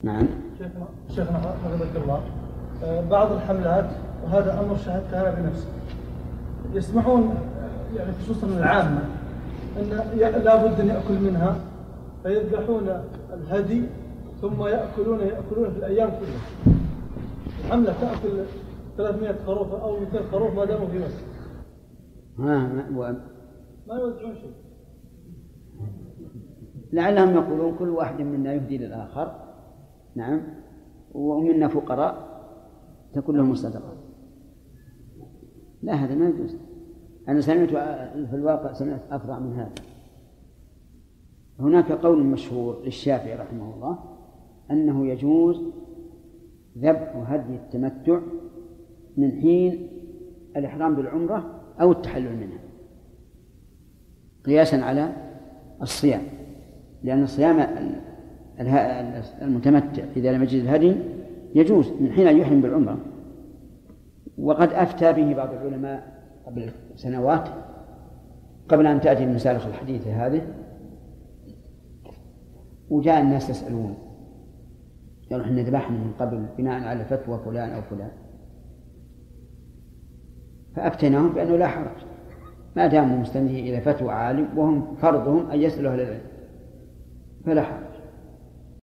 نعم. شيخنا حفظك الله، بعض الحملات وهذا أمر شاهدت أنا بنفسي يسمحون يعني خصوصا العامة أن لا بد أن يأكل منها فيذبحون الهدي ثم يأكلون في الأيام كلها. الحملة تأكل 300 خروف أو 200 خروف ما داموا في مصر ما يوزعون شيء. لعلهم يقولون كل واحد منا يهدي للآخر. نعم. ومنا فقراء تكون لهم صدقة. لا، هذا ما يجوز. أنا سمعت في الواقع أفضع من هذا. هناك قول مشهور للشافعي رحمه الله أنه يجوز ذبح هدي التمتع من حين الإحرام بالعمرة أو التحلل منها، قياسا على الصيام، لأن الصيام المتمتع إذا لم يجد الهدي يجوز من حين يحرم بالعمرة. وقد أفتى به بعض العلماء قبل سنوات قبل أن تأتي المسالخ الحديثة هذه، وجاء الناس يسألون قالوا إحنا ذبحنا من قبل بناء على فتوى فلان أو فلان، فأفتيناهم بأنه لا حرج ما داموا مستندين إلى فتوى عالم وهم فرضهم أن يسألوا أهل العلم فلا حرج.